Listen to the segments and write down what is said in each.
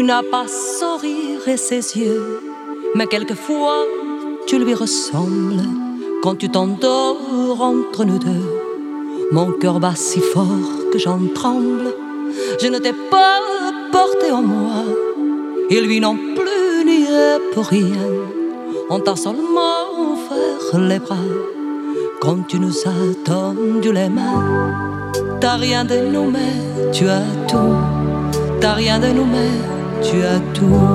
n'as pas son rire et ses yeux, mais quelquefois tu lui ressembles. Quand tu t'endors entre nous deux, mon cœur bat si fort que j'en tremble. Je ne t'ai pas porté en moi, et lui non plus n'y est pour rien. On t'a seulement offert les bras quand tu nous as tendu les mains. T'as rien de nous mais tu as tout. T'as rien de nous mais tu as tout.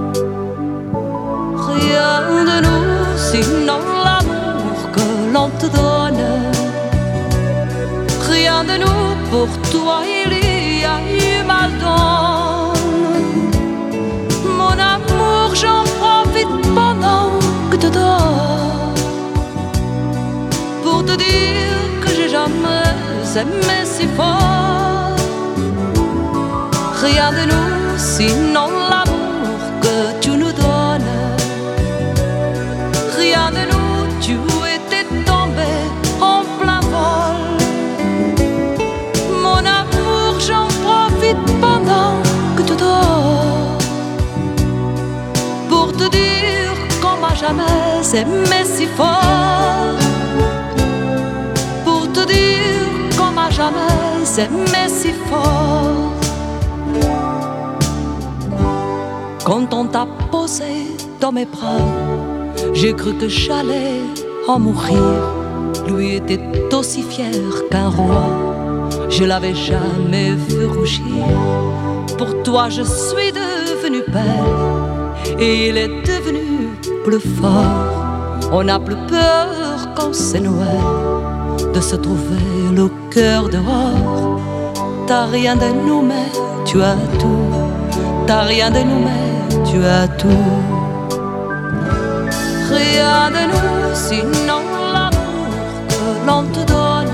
Rien de nous sinon l'amour que l'on te donne. Rien de nous, pour toi il y a eu mal donne. Mon amour, j'en profite pendant que tu dors, pour te dire que j'ai jamais aimé si fort. Rien de nous, sinon l'amour que tu nous donnes. Rien de nous, tu étais tombé en plein vol. Mon amour, j'en profite pendant que tu dors, pour te dire qu'on m'a jamais aimé si fort. Pour te dire qu'on m'a jamais aimé si fort. Quand on t'a posé dans mes bras, j'ai cru que j'allais en mourir. Lui était aussi fier qu'un roi, je l'avais jamais vu rougir. Pour toi je suis devenue belle, et il est devenu plus fort. On n'a plus peur quand c'est Noël de se trouver le cœur dehors. T'as rien de nous mais tu as tout. T'as rien de nous mais tu as tout. Rien de nous sinon l'amour que l'on te donne.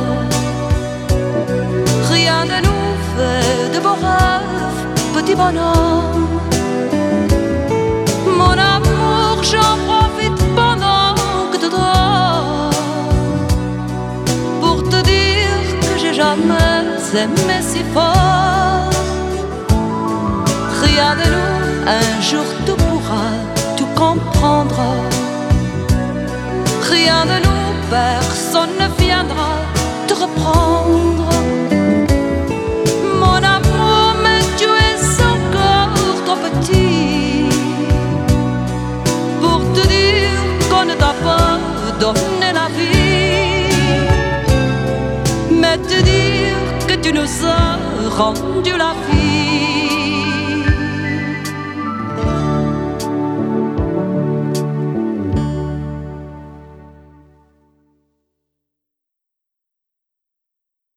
Rien de nous fait de beaux rêves, petit bonhomme. Mon amour, j'en profite pendant que tu dors, pour te dire que j'ai jamais aimé si fort. Rien de nous, un jour tu pourras tout comprendre. Rien de nous, personne ne viendra te reprendre. Mon amour, mais tu es encore trop petit pour te dire qu'on ne t'a pas donné la vie, mais te dire que tu nous as rendu la vie.